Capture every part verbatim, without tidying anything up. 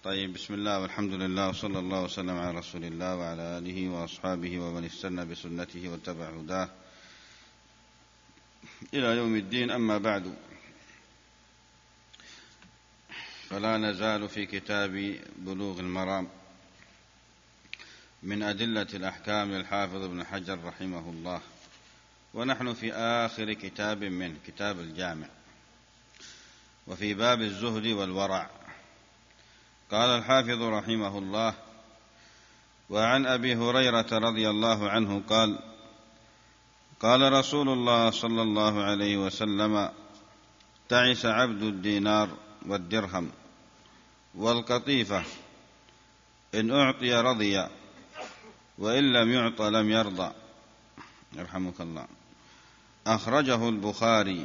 طيب، بسم الله والحمد لله وصلى الله وسلم على رسول الله وعلى آله وأصحابه ومن استنى بسنته واتبع هداه إلى يوم الدين. أما بعد، فلا نزال في كتاب بلوغ المرام من أدلة الأحكام للحافظ ابن حجر رحمه الله، ونحن في آخر كتاب منه، كتاب الجامع، وفي باب الزهد والورع. قال الحافظ رحمه الله: وعن أبي هريرة رضي الله عنه قال: قال رسول الله صلى الله عليه وسلم: تعس عبد الدينار والدرهم والقطيفة، إن أعطي رضي وإن لم يعط لم يرضى. يرحمك الله. أخرجه البخاري.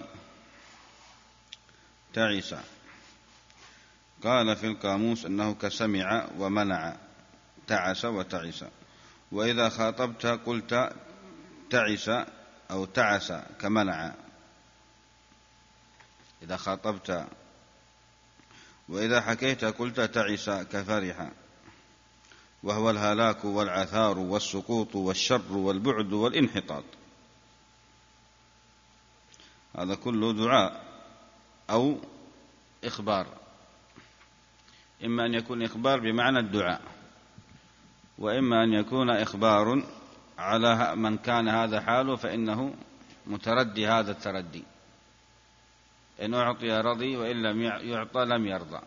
تعس قال في القاموس أنه كسمع ومنع، تعس وتعس. وإذا خاطبت قلت تعس أو تعس كمنع إذا خاطبت، وإذا حكيت قلت تعس كفرح، وهو الهلاك والعثار والسقوط والشر والبعد والانحطاط. هذا كله دعاء أو إخبار، إما أن يكون إخبار بمعنى الدعاء، وإما أن يكون إخبار على من كان هذا حاله فإنه متردي هذا التردي. إن أعطي رضي وإن لم يعطى لم يرضى.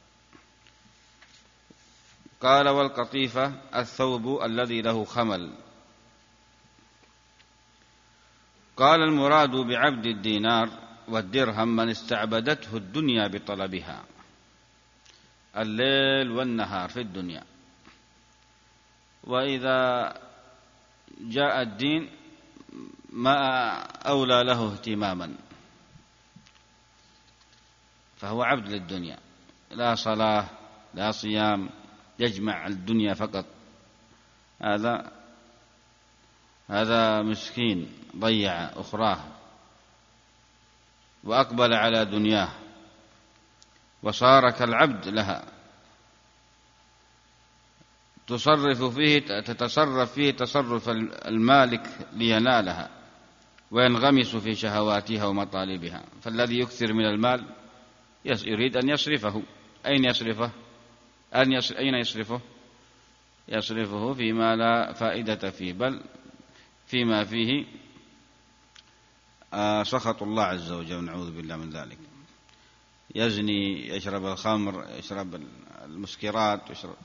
قال: والقطيفة الثوب الذي له خمل. قال: المراد بعبد الدينار والدرهم من استعبدته الدنيا بطلبها الليل والنهار في الدنيا، وإذا جاء الدين ما أولى له اهتماما، فهو عبد للدنيا، لا صلاة لا صيام، يجمع الدنيا فقط. هذا هذا مسكين ضيع أخراه وأقبل على دنياه وصار كالعبد لها، تصرف فيه تتصرف فيه تصرف المالك لينالها، وينغمس في شهواتها ومطالبها. فالذي يكثر من المال يريد أن يصرفه. أين يصرفه؟ أين يصرفه؟ يصرفه فيما لا فائدة فيه، بل فيما فيه سخط الله عز وجل، نعوذ بالله من ذلك. يزني، يشرب الخمر، يشرب المسكرات، يشرب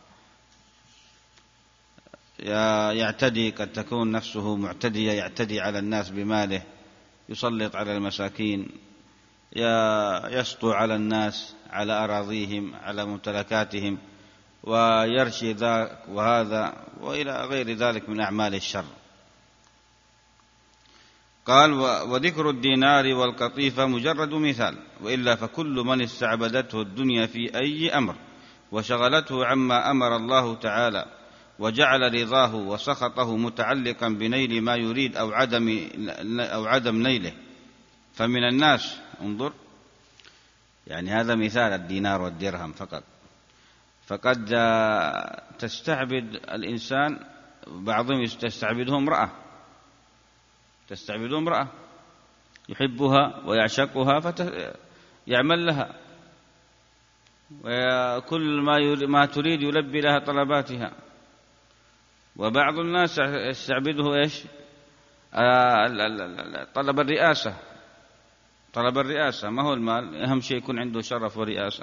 يعتدي، قد تكون نفسه معتدية، يعتدي على الناس بماله، يسلط على المساكين، يسطو على الناس، على أراضيهم، على ممتلكاتهم، ويرشي ذاك وهذا وإلى غير ذلك من أعمال الشر. قال: وذكر الدينار والقطيفة مجرد مثال، وإلا فكل من استعبدته الدنيا في أي أمر وشغلته عما أمر الله تعالى، وجعل رضاه وسخطه متعلقا بنيل ما يريد أو عدم أو عدم نيله. فمن الناس، انظر، يعني هذا مثال الدينار والدرهم فقط، فقد تستعبد الإنسان، بعضهم تستعبده امرأة، تستعبده امرأة يحبها ويعشقها فيعمل لها، وكل ما ما تريد يلبي لها طلباتها. وبعض الناس يستعبده ايش؟ طلب الرئاسة، طلب الرئاسة، ما هو المال، أهم شيء يكون عنده شرف ورئاسة.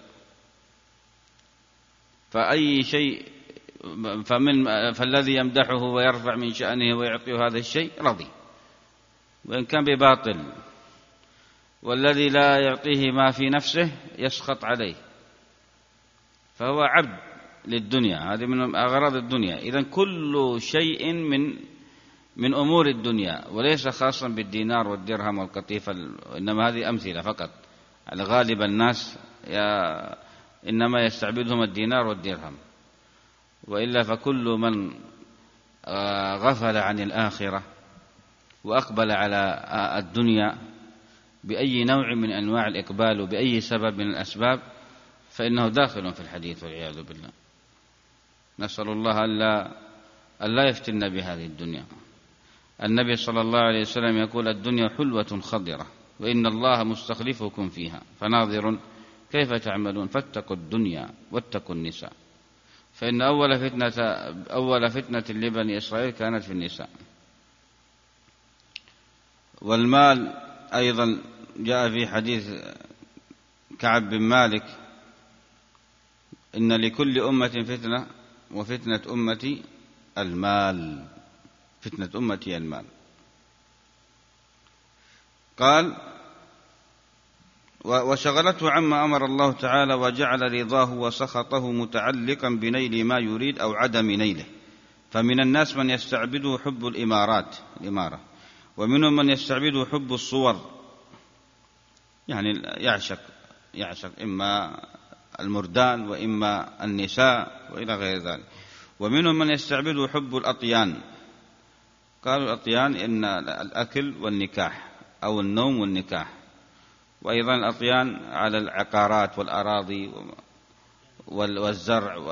فأي شيء فمن فالذي يمدحه ويرفع من شأنه ويعطيه هذا الشيء رضي، وإن كان بباطل، والذي لا يعطيه ما في نفسه يسخط عليه، فهو عبد للدنيا. هذه من أغراض الدنيا. إذن كل شيء من من أمور الدنيا، وليس خاصا بالدينار والدرهم والقطيفة، إنما هذه أمثلة فقط. على غالب الناس إنما يستعبدهم الدينار والدرهم، وإلا فكل من غفل عن الآخرة وأقبل على الدنيا بأي نوع من أنواع الإقبال وبأي سبب من الأسباب، فإنه داخل في الحديث والعياذ بالله. نسأل الله ألا ألا يفتنا بهذه الدنيا. النبي صلى الله عليه وسلم يقول: الدنيا حلوة خضرة وإن الله مستخلفكم فيها فناظر كيف تعملون فاتقوا الدنيا واتقوا النساء، فإن أول فتنة أول فتنة لبني إسرائيل كانت في النساء. والمال أيضا جاء في حديث كعب بن مالك: إن لكل أمة فتنة وفتنة أمتي المال، فتنة أمتي المال. قال: وشغلته عما أمر الله تعالى وجعل رضاه وسخطه متعلقا بنيل ما يريد أو عدم نيله. فمن الناس من يستعبده حب الإمارات الإمارة، ومنهم من يستعبده حب الصور، يعني يعشق يعشق إما المردان وإما النساء وإلى غير ذلك. ومنهم من يستعبده حب الأطيان، قالوا الأطيان إن الأكل والنكاح أو النوم والنكاح. وأيضا الأطيان على العقارات والأراضي والزرع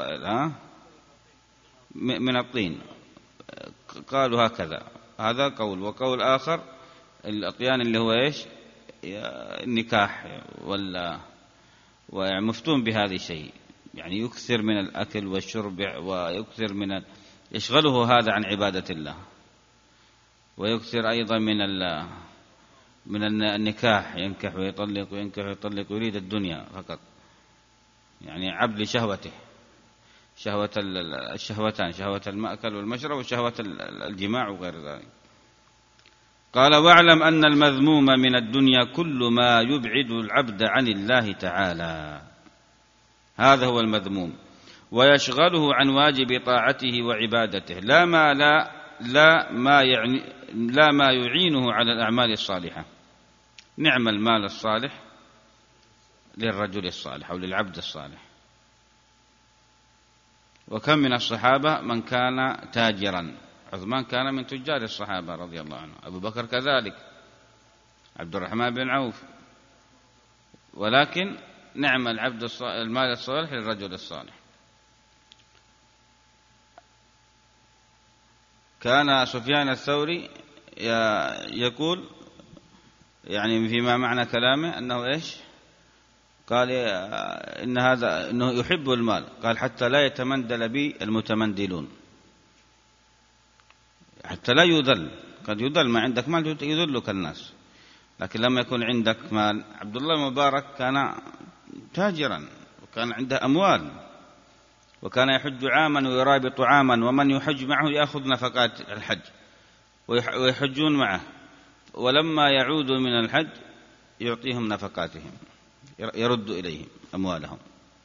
من الطين، قالوا هكذا. هذا قول. وقول آخر الأطيان اللي هو إيش؟ النكاح، ولا ومفتون بهذا الشيء، يعني يكثر من الأكل والشرب ويكثر من يشغله هذا عن عبادة الله، ويكثر أيضا من ال من النكاح، ينكح ويطلق وينكح ويطلق، يريد الدنيا فقط، يعني عبد لشهوته، شهوة الشهوتان، شهوة المأكل والمشرب وشهوة الجماع وغير ذلك. قال: واعلم أن المذموم من الدنيا كل ما يبعد العبد عن الله تعالى، هذا هو المذموم، ويشغله عن واجب طاعته وعبادته، لا ما لا لا ما يعني لا ما يعينه على الأعمال الصالحة. نعم المال الصالح للرجل الصالح أو للعبد الصالح. وكم من الصحابة من كان تاجرا، عثمان كان من تجار الصحابة رضي الله عنه، أبو بكر كذلك، عبد الرحمن بن عوف. ولكن نعم العبد الصالح المال الصالح للرجل الصالح. كان سفيان الثوري يقول، يعني فيما معنى كلامه، أنه إيش؟ قال إن هذا إنه يحب المال، قال حتى لا يتمندل بي المتمندلون، حتى لا يذل. قد يذل، ما عندك مال يذلك الناس، لكن لما يكون عندك مال. عبد الله المبارك كان تاجرا وكان عنده أموال، وكان يحج عاما ويرابط عاما، ومن يحج معه يأخذ نفقات الحج ويحجون معه، ولما يعودوا من الحج يعطيهم نفقاتهم، يرد إليهم أموالهم.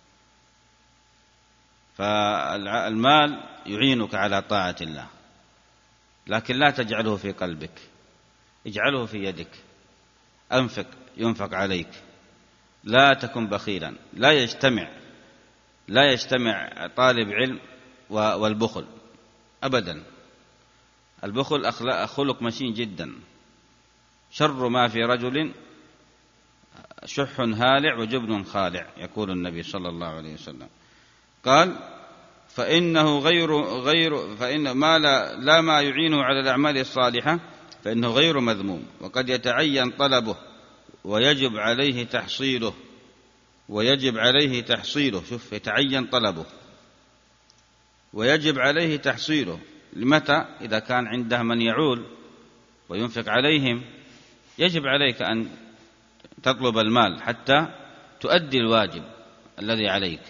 فالمال يعينك على طاعة الله، لكن لا تجعله في قلبك، اجعله في يدك، أنفق ينفق عليك، لا تكن بخيلا. لا يجتمع لا يجتمع طالب علم والبخل أبدا. البخل خلق مشين جدا، شر ما في رجل شح هالع وجبن خالع، يقول النبي صلى الله عليه وسلم. قال: فإنه غير غير فإن ما لا, لا ما يعينه على الأعمال الصالحة فإنه غير مذموم، وقد يتعين طلبه ويجب عليه تحصيله ويجب عليه تحصيله شوف، يتعين طلبه ويجب عليه تحصيله. لمتى؟ إذا كان عنده من يعول وينفق عليهم، يجب عليك أن تطلب المال حتى تؤدي الواجب الذي عليك.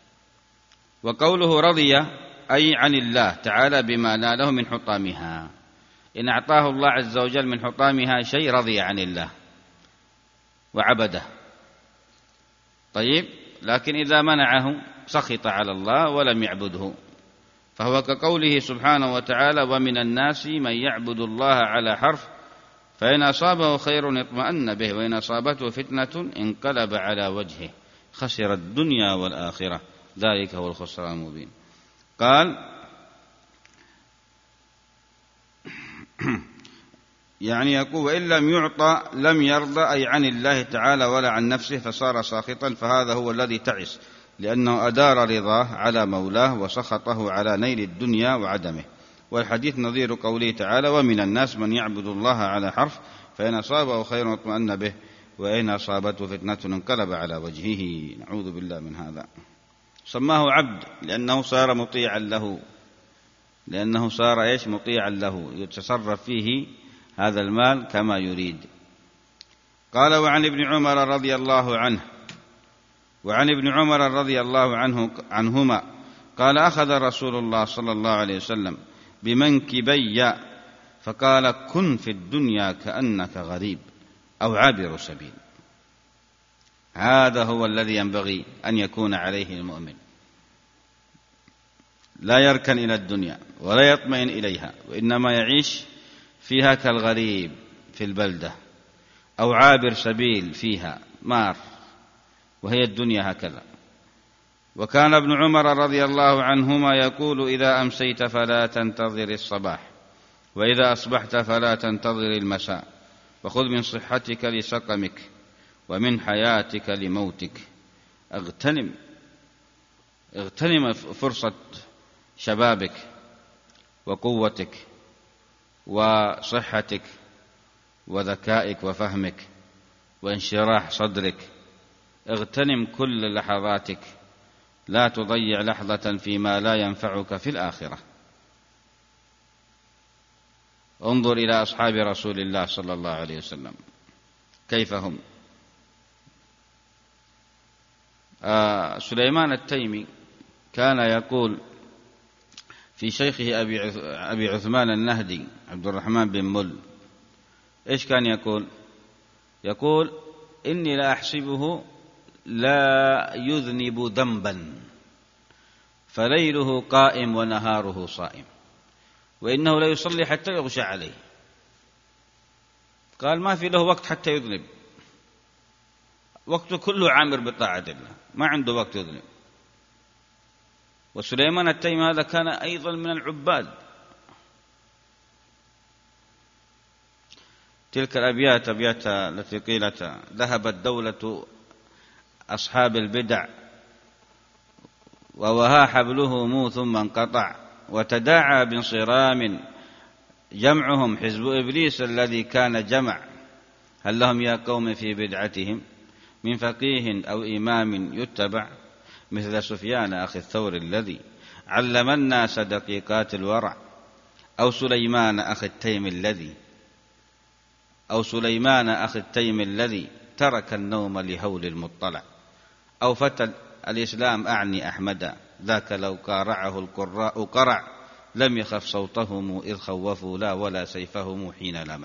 وقوله رضي أي عن الله تعالى بما ناله من حطامها، إن أعطاه الله عز وجل من حطامها شيء رضي عن الله وعبده. طيب، لكن إذا منعه سخط على الله ولم يعبده، فهو كقوله سبحانه وتعالى: ومن الناس من يعبد الله على حرف فإن أصابه خير اطمأن به وإن أصابته فتنة انقلب على وجهه خسر الدنيا والآخرة ذلك هو الخسران المبين. قال: يعني يقول: وإن لم يعطى لم يرضى، أي عن الله تعالى ولا عن نفسه، فصار ساخطا، فهذا هو الذي تعس لأنه أدار رضاه على مولاه وسخطه على نيل الدنيا وعدمه. والحديث نظير قوله تعالى: ومن الناس من يعبد الله على حرف فإن أصابه خير اطمأن به وإن أصابته فتنة انقلب على وجهه. نعوذ بالله من هذا. سماه عبد لأنه صار مطيعا له، لأنه صار إيش؟ مطيعا له، يتصرف فيه هذا المال كما يريد. قال: وعن ابن عمر رضي الله عنه وعن ابن عمر رضي الله عنه عنهما قال: أخذ رسول الله صلى الله عليه وسلم بمنكبي فقال: كن في الدنيا كأنك غريب أو عابر سبيل. هذا هو الذي ينبغي أن يكون عليه المؤمن، لا يركن إلى الدنيا ولا يطمئن إليها، وإنما يعيش فيها كالغريب في البلدة أو عابر سبيل فيها مار، وهي الدنيا هكذا. وكان ابن عمر رضي الله عنهما يقول: إذا أمسيت فلا تنتظر الصباح، وإذا أصبحت فلا تنتظر المساء، وخذ من صحتك لسقمك ومن حياتك لموتك. اغتنم اغتنم فرصة شبابك وقوتك وصحتك وذكائك وفهمك وانشراح صدرك. اغتنم كل لحظاتك، لا تضيع لحظة فيما لا ينفعك في الآخرة. انظر إلى أصحاب رسول الله صلى الله عليه وسلم كيف هم. آه سليمان التيمي كان يقول في شيخه أبي عثمان النهدي عبد الرحمن بن مل، إيش كان يقول؟ يقول: إني لا أحسبه لا يذنب ذنبا فليله قائم ونهاره صائم، وإنه لا يصلي حتى يغشى عليه. قال: ما في له وقت حتى يذنب، وقته كله عامر بطاعة الله، ما عنده وقت يذنب. وسليمان التيمي هذا كان أيضا من العباد. تلك الأبيات أبيات التي قيلت: ذهبت دولة أصحاب البدع ووها حبلهم ثم انقطع، وتداعى بانصرام جمعهم حزب إبليس الذي كان جمع. هل لهم يا قوم في بدعتهم من فقيه أو إمام يتبع، مثل سفيان أخي الثور الذي علم الناس دقيقات الورع، أو سليمان أخي التيم الذي أو سليمان أخي التيم الذي ترك النوم لهول المطلع، أو فتى الإسلام أعني أحمدا ذاك لو قارعه القراء قرع، لم يخف صوتهم إذ خوفوا لا ولا سيفهم حين لمع.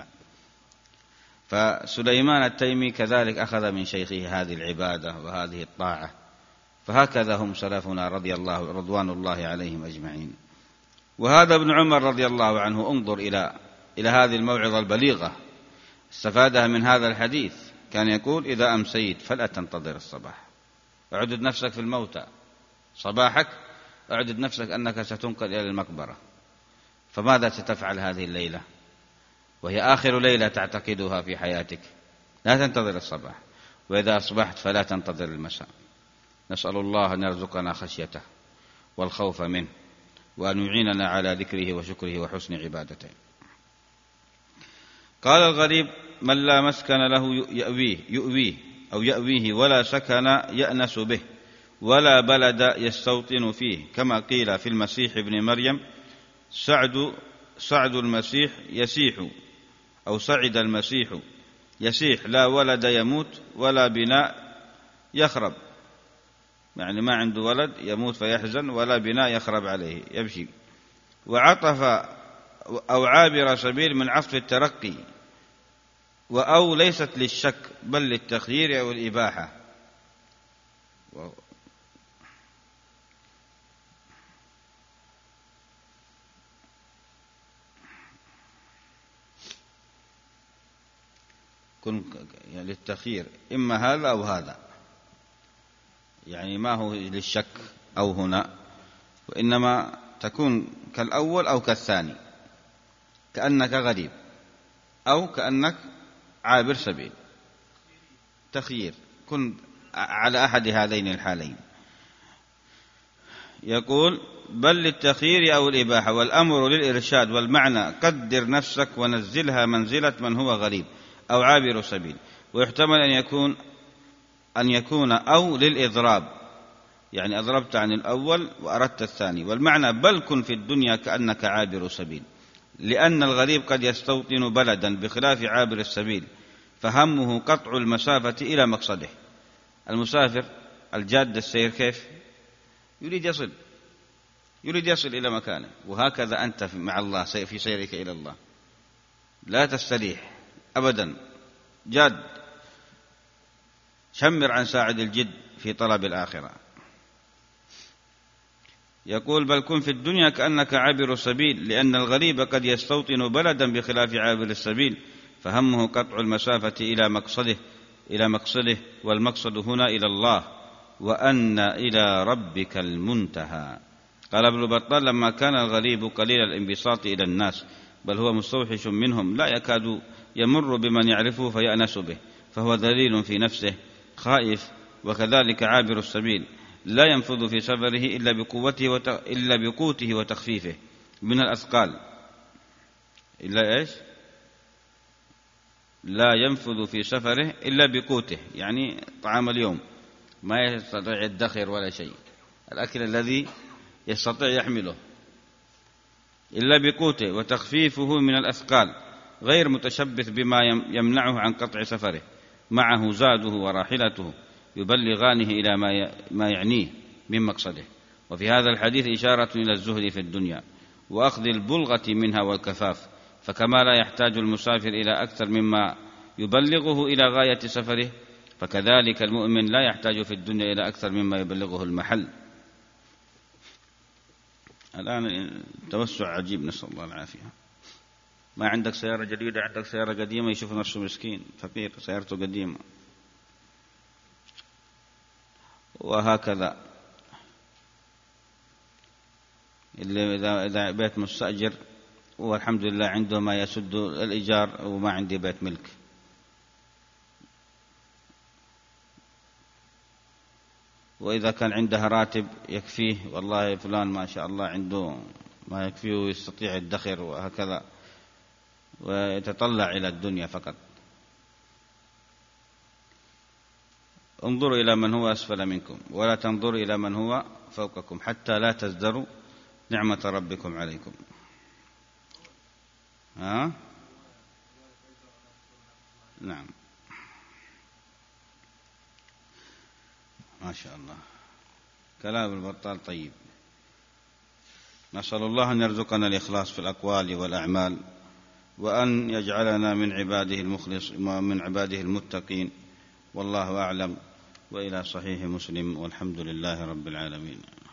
فسليمان التيمي كذلك أخذ من شيخه هذه العبادة وهذه الطاعة، فهكذا هم سلفنا رضي الله رضوان الله عليهم أجمعين. وهذا ابن عمر رضي الله عنه، انظر إلى إلى هذه الموعظة البليغة استفادها من هذا الحديث. كان يقول: إذا أمسيت فلا تنتظر الصباح، اعدد نفسك في الموتى صباحك، اعدد نفسك أنك ستنقل إلى المقبرة. فماذا ستفعل هذه الليلة وهي آخر ليلة تعتقدها في حياتك؟ لا تنتظر الصباح. وإذا أصبحت فلا تنتظر المساء. نسأل الله أن يرزقنا خشيته والخوف منه، وأن يعيننا على ذكره وشكره وحسن عبادته. قال: الغريب من لا مسكن له يأويه يؤويه أو يأويه، ولا سكن يأنس به، ولا بلد يستوطن فيه، كما قيل في المسيح ابن مريم: سعد سعد المسيح يسيح، أو سعد المسيح يسيح، لا ولد يموت ولا بناء يخرب. يعني ما عنده ولد يموت فيحزن، ولا بناء يخرب عليه يمشي. وعطف أو عابر سبيل من عطف الترقي، وأو ليست للشك بل للتخيير أو الإباحة. كن يعني للتخيير، إما هذا أو هذا، يعني ما هو للشك أو هنا، وإنما تكون كالأول أو كالثاني، كأنك غريب أو كأنك عابر سبيل. تخيير، كن على أحد هذين الحالين. يقول بل للتخيير أو الإباحة، والأمر للإرشاد، والمعنى قدر نفسك ونزلها منزلة من هو غريب أو عابر سبيل. ويحتمل أن يكون أن يكون أو للإضراب، يعني أضربت عن الأول وأردت الثاني. والمعنى بل كن في الدنيا كأنك عابر سبيل، لأن الغريب قد يستوطن بلدا بخلاف عابر السبيل، فهمه قطع المسافة إلى مقصده. المسافر الجاد السير كيف يريد يصل يريد يصل إلى مكانه، وهكذا أنت مع الله في سيرك إلى الله، لا تستريح أبدا، جاد، شمر عن ساعد الجد في طلب الآخرة. يقول بل كن في الدنيا كأنك عابر سبيل، لأن الغريب قد يستوطن بلدا بخلاف عابر السبيل، فهمه قطع المسافة إلى مقصده إلى مقصده والمقصد هنا إلى الله، وأن إلى ربك المنتهى. قال ابن بطال لما كان الغريب قليل الانبساط إلى الناس، بل هو مستوحش منهم، لا يكاد يمر بمن يعرفه فيأنس به، فهو ذليل في نفسه خائف. وكذلك عابر السبيل لا ينفذ في سفره إلا بقوته وت... إلا بقوته وتخفيفه من الأثقال. إلا إيش؟ لا ينفذ في سفره إلا بقوته، يعني طعام اليوم ما يستطيع يدخر ولا شيء، الأكل الذي يستطيع يحمله، إلا بقوته وتخفيفه من الأثقال، غير متشبث بما يمنعه عن قطع سفره، معه زاده وراحلته يبلغانه إلى ما يعنيه من مقصده. وفي هذا الحديث إشارة إلى الزهد في الدنيا وأخذ البلغة منها والكفاف، فكما لا يحتاج المسافر إلى أكثر مما يبلغه إلى غاية سفره، فكذلك المؤمن لا يحتاج في الدنيا إلى أكثر مما يبلغه المحل. الآن توسع عجيب، نسأل الله العافية. ما عندك سيارة جديدة، عندك سيارة قديمة، يشوف نفسه مسكين فقير، سيارته قديمة. وهكذا اللي إذا بيت مستأجر والحمد لله عنده ما يسد الإيجار وما عندي بيت ملك، وإذا كان عنده راتب يكفيه، والله فلان ما شاء الله عنده ما يكفيه ويستطيع الدخر وهكذا، ويتطلع إلى الدنيا فقط. انظروا إلى من هو أسفل منكم ولا تنظروا إلى من هو فوقكم حتى لا تزدروا نعمة ربكم عليكم. ها؟ نعم، ما شاء الله، كلام البطال طيب. نسأل الله أن يرزقنا الإخلاص في الأقوال والأعمال، وأن يجعلنا من عباده المخلص من عباده المتقين، والله أعلم. وإلى صحيح مسلم، والحمد لله رب العالمين.